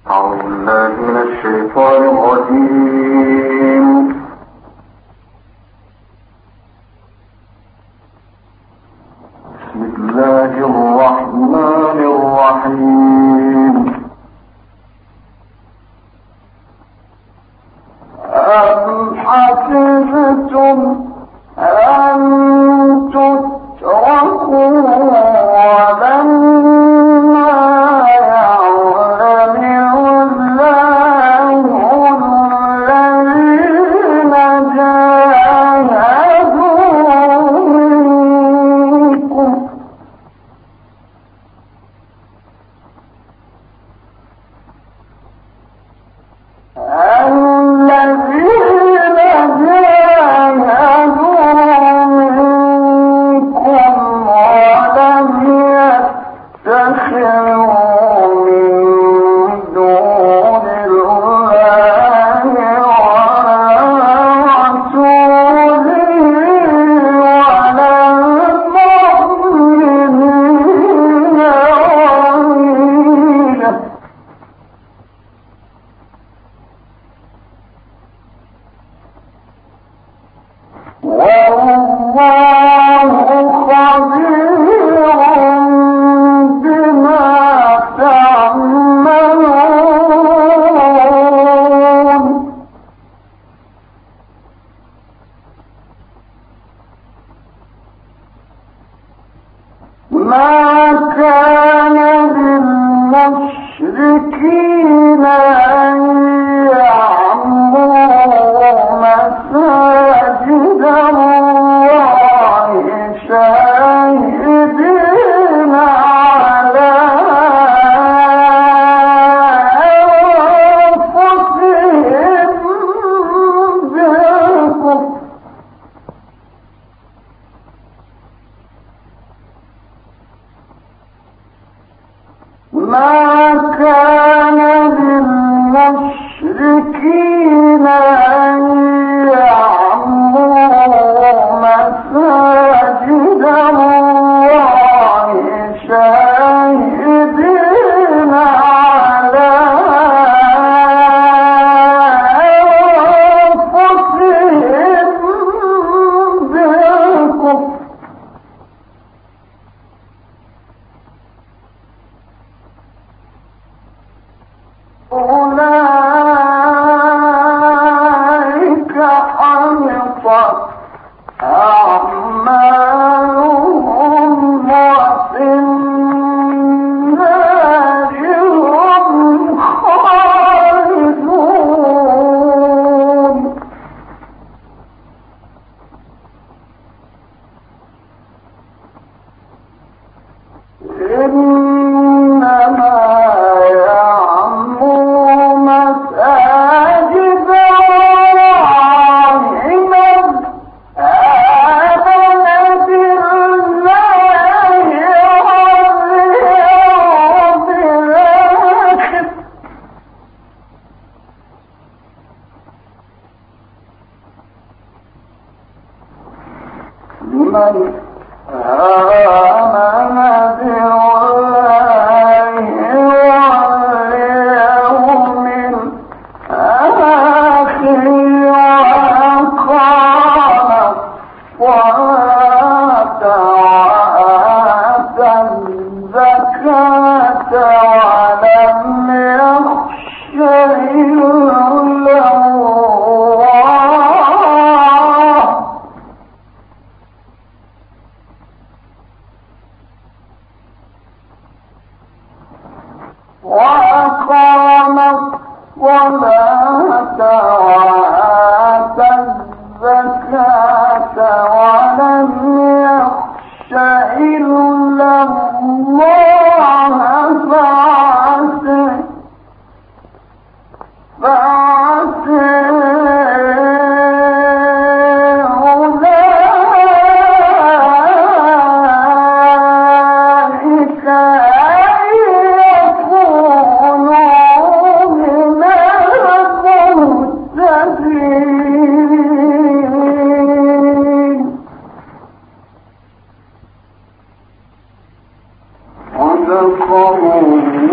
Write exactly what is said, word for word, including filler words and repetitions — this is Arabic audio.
أعوذ بالله من الشيطان الرجيم. بسم الله الرحمن الرحيم. أم حسبتم أن تتركوا ولما يعلم الله الذين جاهدوا منكم المشركين أن يعمروا مساجد الله شاهدين على أنفسهم بالكفر ما كان للمشركين أن يعمروا مساجد الله شاهدين على أنفسهم بالكفر أولئك حبطت أعمالهم وفي النار هم خالدون إنما من آمن بالله واليوم الآخر وأقام الصلاة وآتى الزكاة ولم يخش إلا وأقام الصلاة وآتى الزكاة ولم يخش إلا الله فعسى فعسى صدق الله